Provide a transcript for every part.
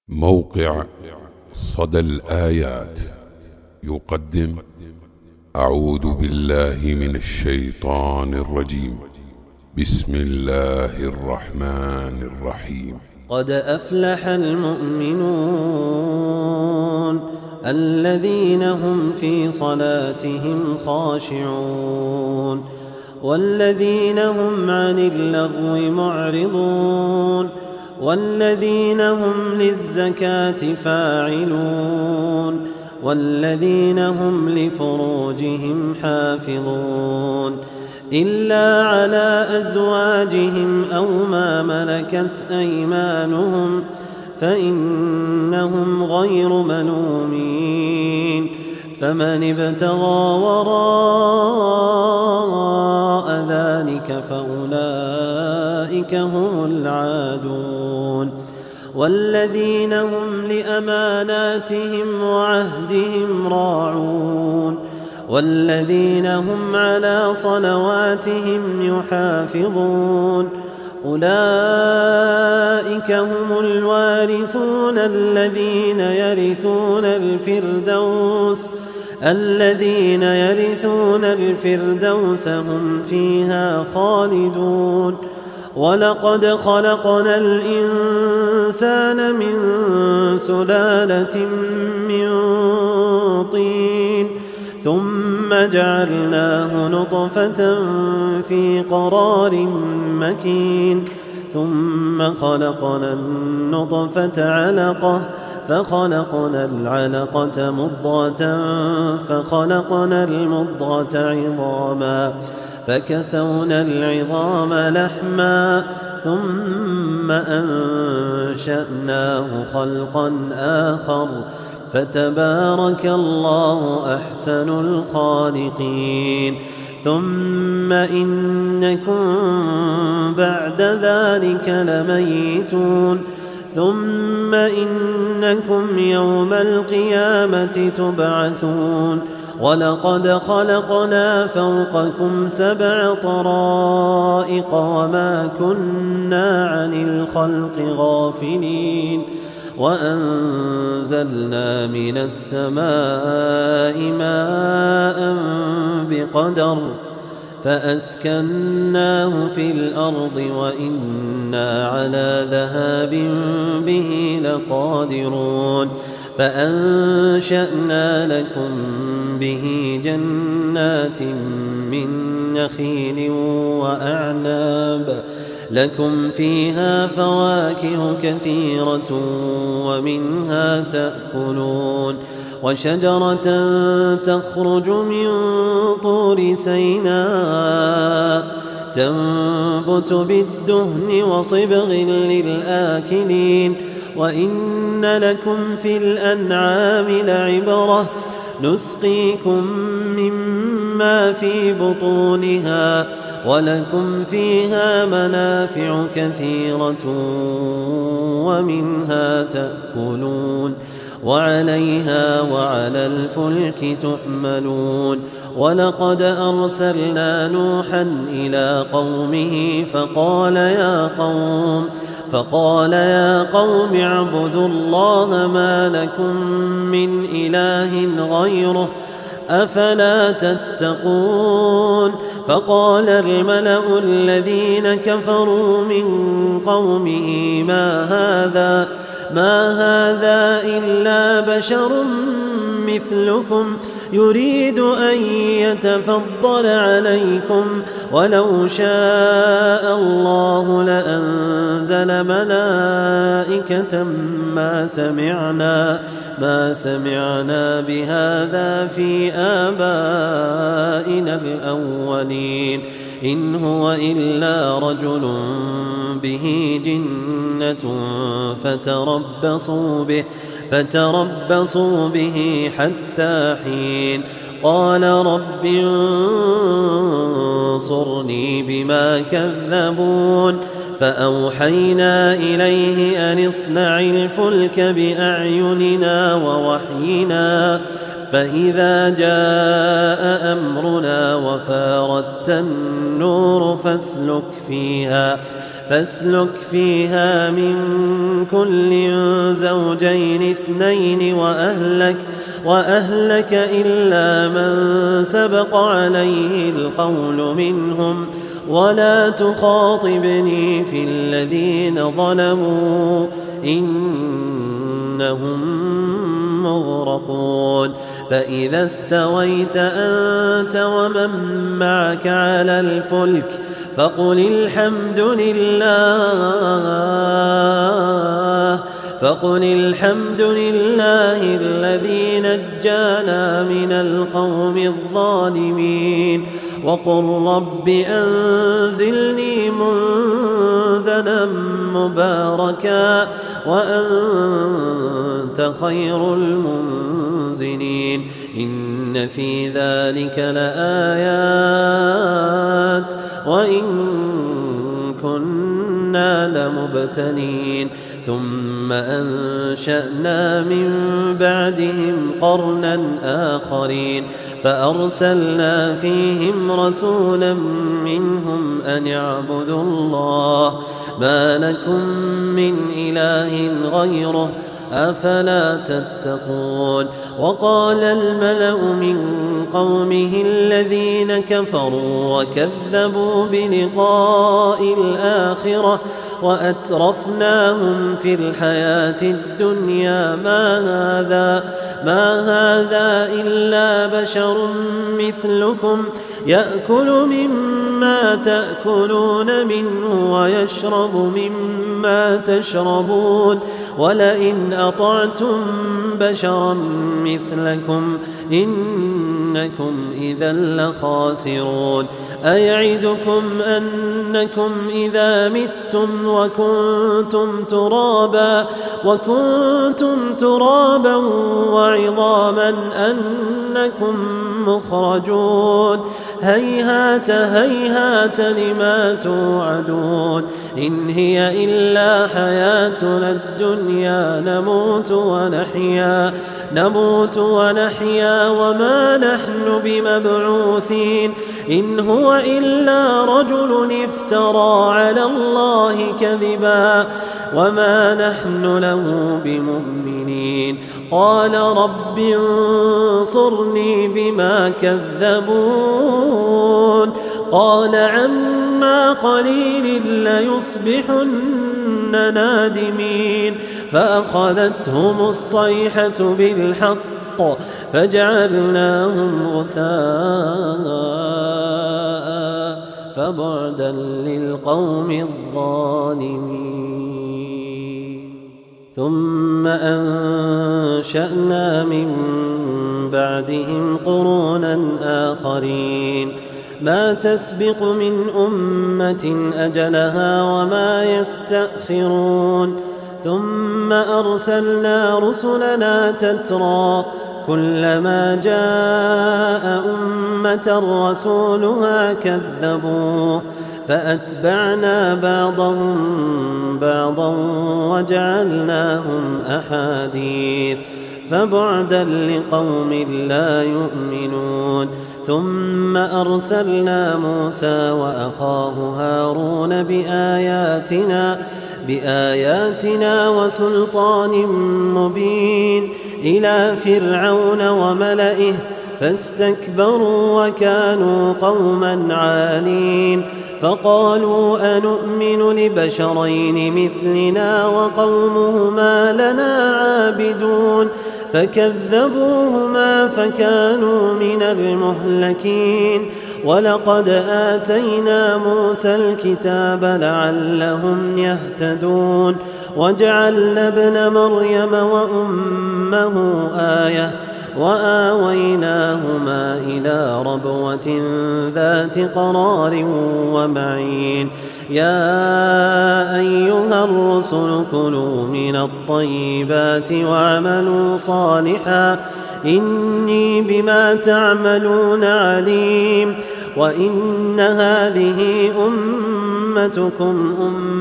موقع صدى الآيات يقدم أعوذ بالله من الشيطان الرجيم. بسم الله الرحمن الرحيم. قد أفلح المؤمنون الذين هم في صلاتهم خاشعون والذين هم عن اللغو معرضون والذين هم للزكاة فاعلون والذين هم لفروجهم حافظون إلا على أزواجهم أو ما ملكت أيمانهم فإنهم غير ملومين. فمن ابتغى وراء ذلك فأولئك هم العادون. والذين هم لأماناتهم وعهدهم راعون والذين هم على صلواتهم يحافظون أولئك هم الوارثون الذين يرثون الفردوس هم فيها خالدون. ولقد خلقنا الإنسان من سلالة من طين ثم جعلناه نطفة في قرار مكين ثم خلقنا النطفة علقة فخلقنا العلقة مضغة فخلقنا المضغة عظاما فكسونا العظام لحما ثم أنشأناه خلقا آخر فتبارك الله أحسن الخالقين. ثم إنكم بعد ذلك لميتون ثم إنكم يوم القيامة تبعثون. ولقد خلقنا فوقكم 7 طرائق وما كنا عن الخلق غافلين وأنزلنا من السماء ماء بقدر فأسكناه في الأرض وإنا على ذهاب به لقادرون. فأنشأنا لكم به جنات من نخيل وأعناب لكم فيها فواكه كثيرة ومنها تأكلون. وشجرة تخرج من طور سيناء تنبت بالدهن وصبغ للآكلين. وإن لكم في الأنعام لعبرة نسقيكم مما في بطونها ولكم فيها منافع كثيرة ومنها تأكلون وعليها وعلى الفلك تحملون. ولقد أرسلنا نوحا إلى قومه فقال يا قوم اعبدوا الله ما لكم من إله غيره أفلا تتقون. فقال الملأ الذين كفروا من قومه ما هذا إلا بشر مثلكم يريد أن يتفضل عليكم ولو شاء الله لأنزل ملائكة ما سمعنا بهذا في آبائنا الأولين إن هو إلا رجل به جنة فتربصوا به حتى حين. قال رب انصرني بما كذبون. فأوحينا إليه أن اصنع الفلك بأعيننا ووحينا فإذا جاء أمرنا وفاردت النور فاسلك فيها من كل زوجين اثنين وأهلك إلا من سبق عليه القول منهم ولا تخاطبني في الذين ظلموا إنهم مغرقون فإذا استويت أنت ومن معك على الفلك فقل الحمد لله الذي نجانا من القوم الظالمين وقل رب أنزلني منزلا مباركا وأنت خير المنزلين إن في ذلك لآيات وإن كنا لمبتلين ثم أنشأنا من بعدهم قرنا آخرين فأرسلنا فيهم رسولا منهم أن اعبدوا الله ما لكم من إله غيره أفلا تتقون وقال الملأ من قومه الذين كفروا وكذبوا بلقاء الآخرة وأترفناهم في الحياة الدنيا ما هذا إلا بشر مثلكم يأكل مما تأكلون منه ويشرب مما تشربون ولئن أطعتم بشرا مثلكم إنكم إذا لخاسرون أيعدكم أنكم إذا متم وكنتم ترابا وعظاما أنكم مخرجون هيهات هيهات لما توعدون إن هي إلا حياتنا الدنيا نموت ونحيا وما نحن بمبعوثين إن هو إلا رجل افترى على الله كذبا وما نحن له بمؤمنين قال رب انصرني بما كذبون قال عما قليل ليصبحن نادمين فأخذتهم الصيحة بالحق فجعلناهم غثاء فبعدا للقوم الظالمين ثم أنشأنا من بعدهم قرونا آخرين ما تسبق من أمة أجلها وما يستأخرون ثم أرسلنا رسلنا تترى كلما جاء أمة رسولها كذبوه فأتبعنا بعضهم بعضا وجعلناهم أحاديث فبعدا لقوم لا يؤمنون ثم أرسلنا موسى وأخاه هارون بآياتنا وسلطان مبين إلى فرعون وملئه فاستكبروا وكانوا قوما عالين فقالوا أنؤمن لبشرين مثلنا وقومهما لنا عابدون فكذبوهما فكانوا من المهلكين ولقد آتينا موسى الكتاب لعلهم يهتدون وجعلنا ابن مريم وأمه آية وآويناهما إلى ربوة ذات قرار ومعين يا أيها الرسل كلوا من الطيبات واعملوا صالحا إني بما تعملون عليم وإن هذه أمتكم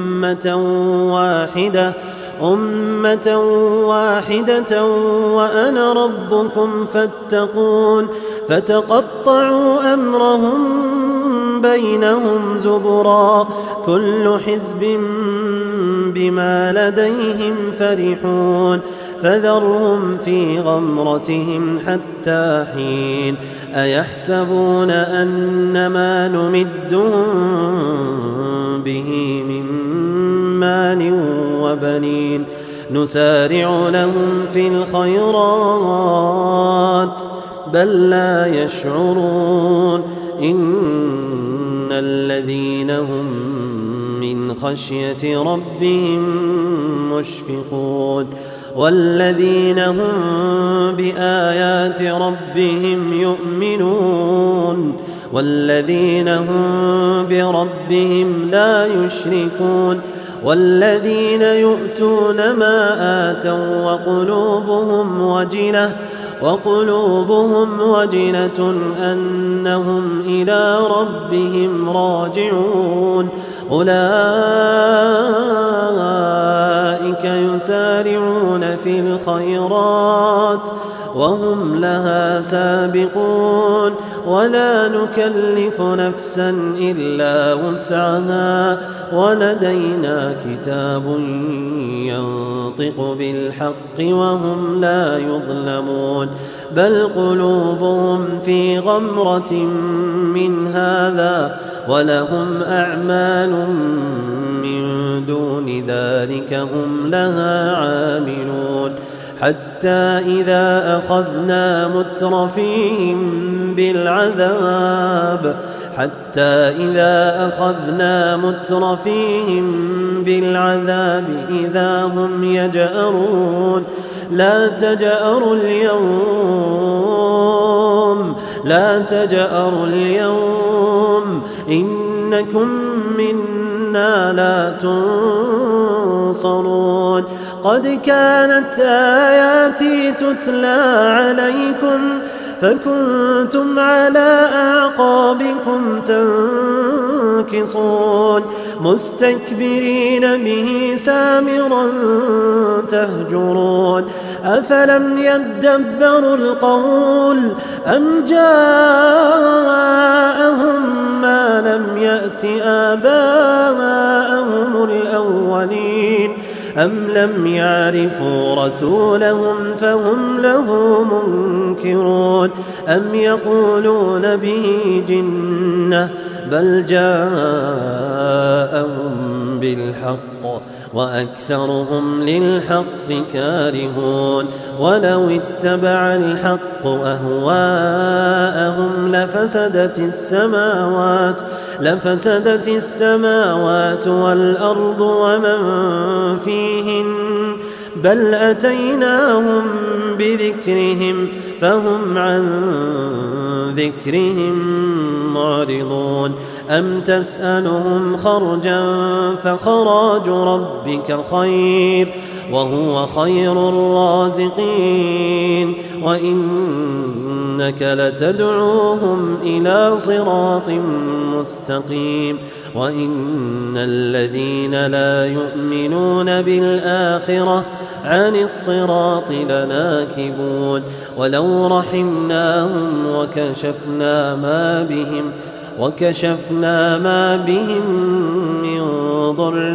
أمة واحدة وأنا ربكم فاتقون فتقطعوا أمرهم بينهم زبرا كل حزب بما لديهم فرحون فذرهم في غمرتهم حتى حين أيحسبون أن ما نمدهم به من مال وبنين نسارع لهم في الخيرات بل لا يشعرون إن الذين هم من خشية ربهم مشفقون والذين هم بآيات ربهم يؤمنون والذين هم بربهم لا يشركون والذين يؤتون ما آتوا وقلوبهم وجلة أنهم إلى ربهم راجعون أولئك يسارعون في الخيرات وهم لها سابقون ولا نكلف نفسا إلا وسعها ولدينا كتاب ينطق بالحق وهم لا يظلمون بل قلوبهم في غمرة من هذا ولهم أعمال من دون ذلك هم لها عاملون حتى إذا أخذنا مترفيهم بالعذاب إذا هم يجأرون لا تجأروا اليوم إنكم منا لا تنصرون قد كانت آياتي تتلى عليكم فكنتم على أعقابكم تنكصون مستكبرين به سامرا تهجرون أفلم يدبروا القول أم جاءهم ما لم يأت آباءهم الأولين أم لم يعرفوا رسولهم فهم له منكرون أم يقولون به جنة بل جاءهم بالحق وأكثرهم للحق كارهون ولو اتبع الحق أهواءهم لفسدت السماوات والأرض ومن فيهن بل أتيناهم بذكرهم فهم عن ذكرهم معرضون أم تسألهم خرجا فخراج ربك خير وهو خير الرازقين وإنك لتدعوهم إلى صراط مستقيم وإن الذين لا يؤمنون بالآخرة عن الصراط لناكبون ولو رحمناهم وكشفنا ما بهم من ضر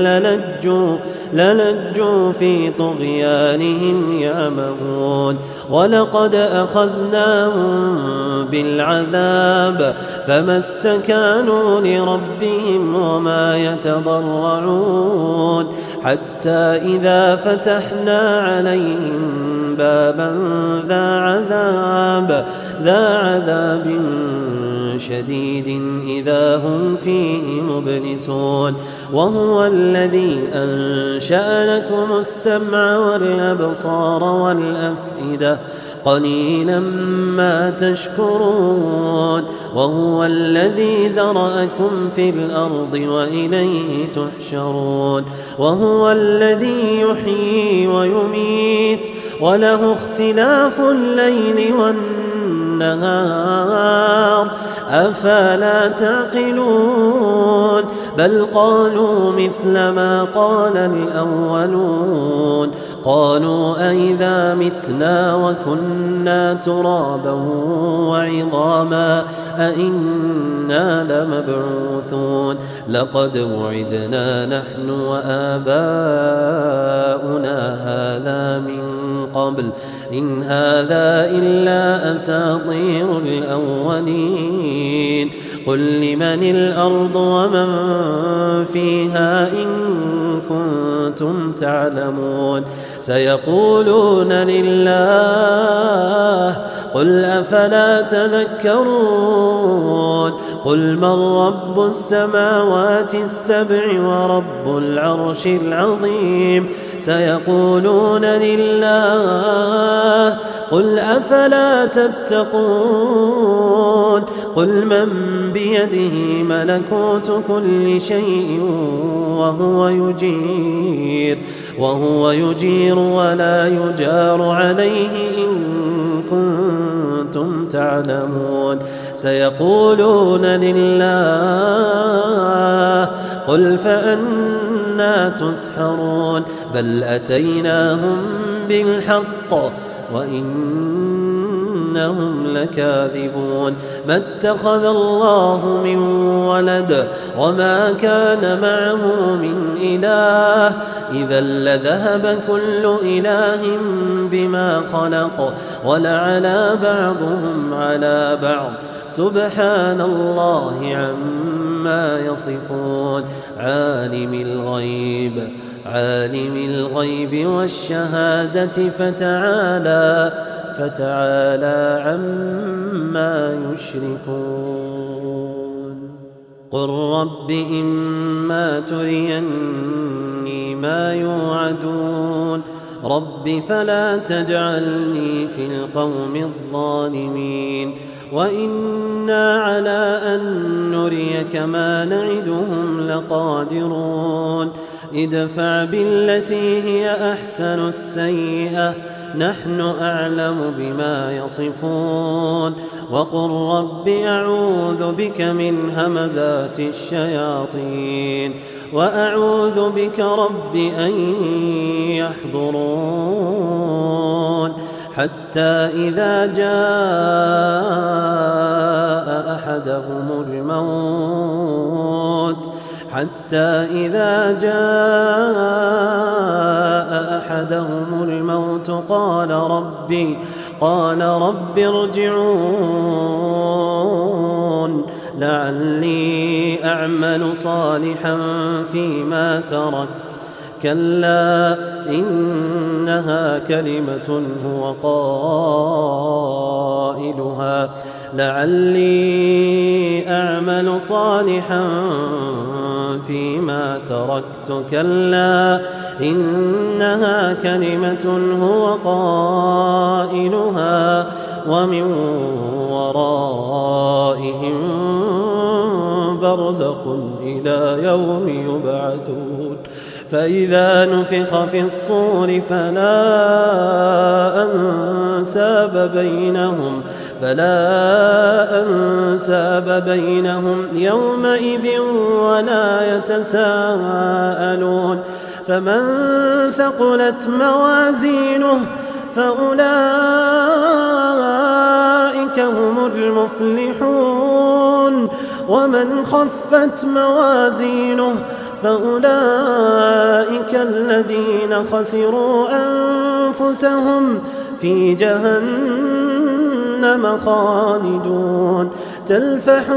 للجوا في طغيانهم يعمهون ولقد أخذناهم بالعذاب فما استكانوا لربهم وما يتضرعون حتى إذا فتحنا عليهم بابا ذا عذاب شديد إذا هم فيه مبلسون وهو الذي أنشأ لكم السمع والأبصار والأفئدة قليلا ما تشكرون وهو الذي ذرأكم في الأرض وإليه تحشرون وهو الذي يحيي ويميت وله اختلاف الليل والنهار أفلا تعقلون بل قالوا مثل ما قال الأولون قالوا أئذا متنا وكنا ترابا وعظاما أئنا لمبعوثون لقد وعدنا نحن وآباؤنا هذا من قبل إن هذا إلا أساطير الأولين قل لمن الأرض ومن فيها إن كنتم تعلمون سيقولون لله قل أفلا تذكرون قل من رب السماوات السبع ورب العرش العظيم سيقولون لله قل أفلا تتقون قل من بيده ملكوت كل شيء وهو يجير ولا يجار عليه إن كنتم تعلمون سيقولون لله قل فأنى تسحرون بل أتيناهم بالحق وإنهم لكاذبون ما اتخذ الله من ولد وما كان معه من إله إذا لذهب كل إله بما خلق ولعلى بعضهم على بعض سبحان الله عما يصفون عالم الغيب والشهادة فتعالى عما يشركون قل رب إما تريني ما يوعدون رب فلا تجعلني في القوم الظالمين وإنا على أن نريك ما نعدهم لقادرون ادفع بالتي هي أحسن السيئة نحن أعلم بما يصفون وقل رب أعوذ بك من همزات الشياطين وأعوذ بك رب أن يحضرون حتى إذا جاء أحدهم الموت قال رب ارجعون لعلي أعمل صالحا فيما تركت كلا إنها كلمة هو قائلها لعلي أعمل صالحا فيما تركت كلا إنها كلمة هو قائلها ومن ورائهم برزخ إلى يوم يبعثون فإذا نفخ في الصور فلا أنساب بينهم يومئذ ولا يتساءلون فمن ثقلت موازينه فأولئك هم المفلحون ومن خفت موازينه فأولئك الذين خسروا أنفسهم في جهنم خالدون تلفح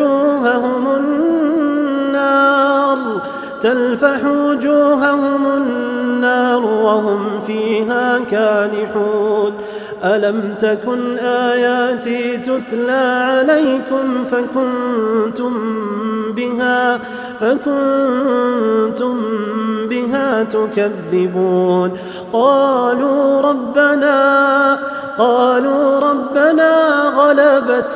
وجوههم النار وهم فيها كالحون ألم تكن آياتي تتلى عليكم فكنتم بها تكذبون قالوا ربنا غلبت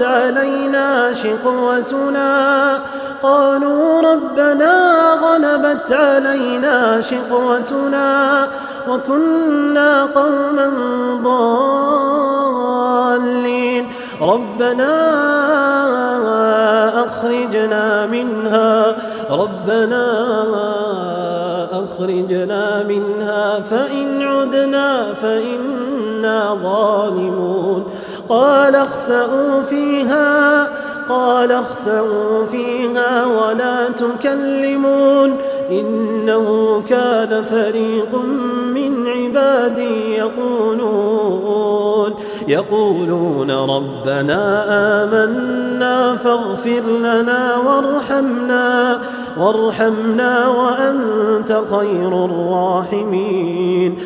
علينا شقوتنا وكنا قوما ضالين ربنا أخرجنا منها فإن عدنا فإنا ظالمون قال اخسئوا فيها ولا تكلمون إنه كان فريق من عبادي يقولون ربنا آمنا فاغفر لنا وارحمنا وأنت خير الراحمين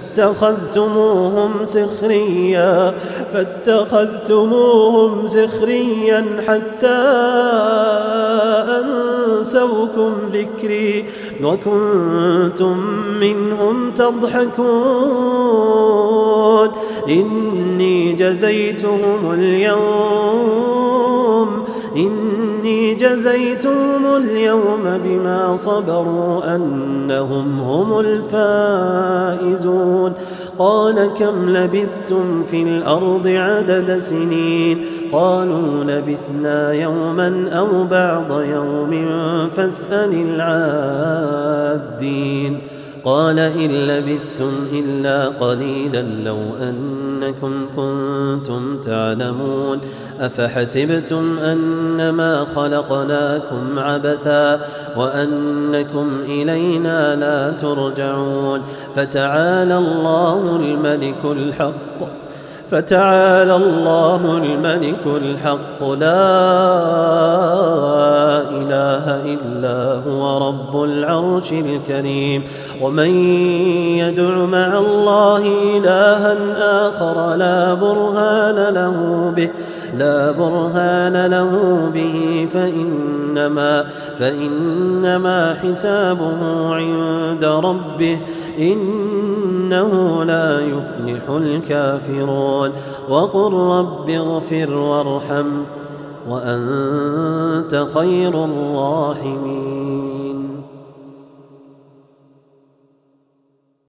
فاتخذتموهم سخريا حتى أنسوكم ذكري وكنتم منهم تضحكون إني جزيتهم اليوم بما صبروا أنهم هم الفائزون قال كم لبثتم في الأرض عدد سنين قالوا لبثنا يوما أو بعض يوم فاسأل العادين قال إن لبثتم إلا قليلا لو أنكم كنتم تعلمون أفحسبتم أنما خلقناكم عبثا وأنكم إلينا لا ترجعون فتعالى الله الملك الحق لا إله إلا هو رب العرش الكريم ومن يدع مع الله إلها آخر لا برهان له به فإنما حسابه عند ربه إنه لا يفلح الكافرون وقل رب اغفر وارحم وأنت خير الراحمين